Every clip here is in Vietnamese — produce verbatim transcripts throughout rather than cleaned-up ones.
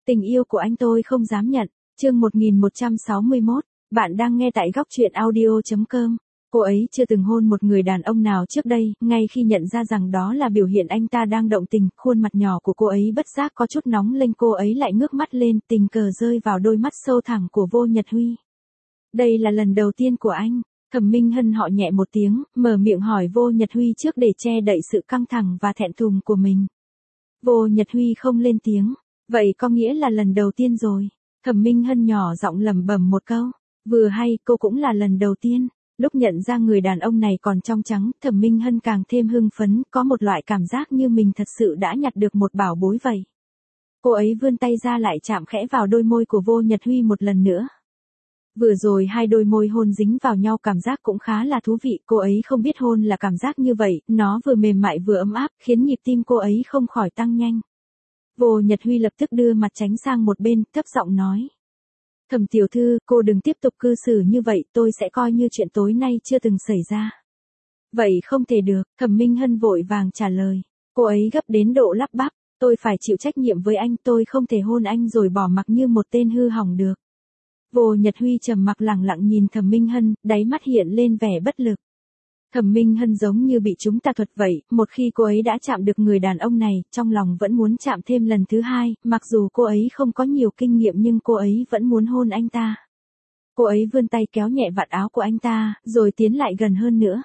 Tình yêu của anh tôi không dám nhận. Chương một nghìn một trăm sáu mươi mốt, bạn đang nghe tại góc truyện audio chấm com. Cô ấy chưa từng hôn một người đàn ông nào trước đây, ngay khi nhận ra rằng đó là biểu hiện anh ta đang động tình, khuôn mặt nhỏ của cô ấy bất giác có chút nóng lên, cô ấy lại ngước mắt lên, tình cờ rơi vào đôi mắt sâu thẳm của Vô Nhật Huy. Đây là lần đầu tiên của anh. Thẩm Minh Hân họ nhẹ một tiếng, mở miệng hỏi Vô Nhật Huy trước để che đậy sự căng thẳng và thẹn thùng của mình. Vô Nhật Huy không lên tiếng. Vậy có nghĩa là lần đầu tiên rồi. Thẩm Minh Hân nhỏ giọng lẩm bẩm một câu. Vừa hay, cô cũng là lần đầu tiên. Lúc nhận ra người đàn ông này còn trong trắng, Thẩm Minh Hân càng thêm hưng phấn, có một loại cảm giác như mình thật sự đã nhặt được một bảo bối vậy. Cô ấy vươn tay ra lại chạm khẽ vào đôi môi của Vô Nhật Huy một lần nữa. Vừa rồi hai đôi môi hôn dính vào nhau, cảm giác cũng khá là thú vị, cô ấy không biết hôn là cảm giác như vậy, nó vừa mềm mại vừa ấm áp, khiến nhịp tim cô ấy không khỏi tăng nhanh. Vô Nhật Huy lập tức đưa mặt tránh sang một bên, thấp giọng nói. Thẩm tiểu thư, cô đừng tiếp tục cư xử như vậy, tôi sẽ coi như chuyện tối nay chưa từng xảy ra. Vậy không thể được, Thẩm Minh Hân vội vàng trả lời. Cô ấy gấp đến độ lắp bắp, tôi phải chịu trách nhiệm với anh, tôi không thể hôn anh rồi bỏ mặc như một tên hư hỏng được. Vô Nhật Huy trầm mặc lẳng lặng nhìn Thẩm Minh Hân, đáy mắt hiện lên vẻ bất lực. Thẩm Minh Hân giống như bị chúng tà thuật vậy, một khi cô ấy đã chạm được người đàn ông này, trong lòng vẫn muốn chạm thêm lần thứ hai, mặc dù cô ấy không có nhiều kinh nghiệm nhưng cô ấy vẫn muốn hôn anh ta. Cô ấy vươn tay kéo nhẹ vạt áo của anh ta, rồi tiến lại gần hơn nữa.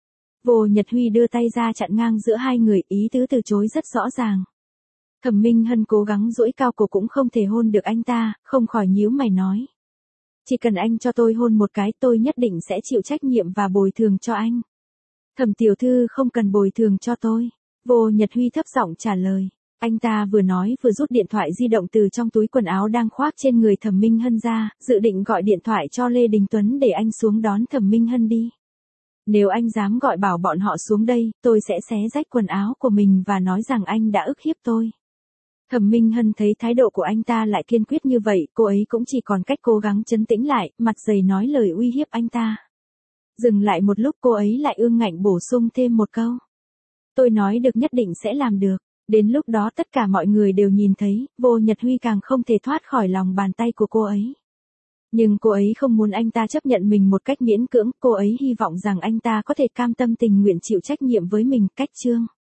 Vô Nhật Huy đưa tay ra chặn ngang giữa hai người, ý tứ từ chối rất rõ ràng. Thẩm Minh Hân cố gắng duỗi cao cổ cũng không thể hôn được anh ta, không khỏi nhíu mày nói. Chỉ cần anh cho tôi hôn một cái, tôi nhất định sẽ chịu trách nhiệm và bồi thường cho anh. Thẩm tiểu thư không cần bồi thường cho tôi. Vô Nhật Huy thấp giọng trả lời. Anh ta vừa nói vừa rút điện thoại di động từ trong túi quần áo đang khoác trên người Thẩm Minh Hân ra, dự định gọi điện thoại cho Lê Đình Tuấn để anh xuống đón Thẩm Minh Hân đi. Nếu anh dám gọi bảo bọn họ xuống đây, tôi sẽ xé rách quần áo của mình và nói rằng anh đã ức hiếp tôi. Thẩm Minh Hân thấy thái độ của anh ta lại kiên quyết như vậy, cô ấy cũng chỉ còn cách cố gắng trấn tĩnh lại, mặt dày nói lời uy hiếp anh ta. Dừng lại một lúc, cô ấy lại ương ngạnh bổ sung thêm một câu. Tôi nói được nhất định sẽ làm được. Đến lúc đó tất cả mọi người đều nhìn thấy, Vô Nhật Huy càng không thể thoát khỏi lòng bàn tay của cô ấy. Nhưng cô ấy không muốn anh ta chấp nhận mình một cách miễn cưỡng, cô ấy hy vọng rằng anh ta có thể cam tâm tình nguyện chịu trách nhiệm với mình. Cách chương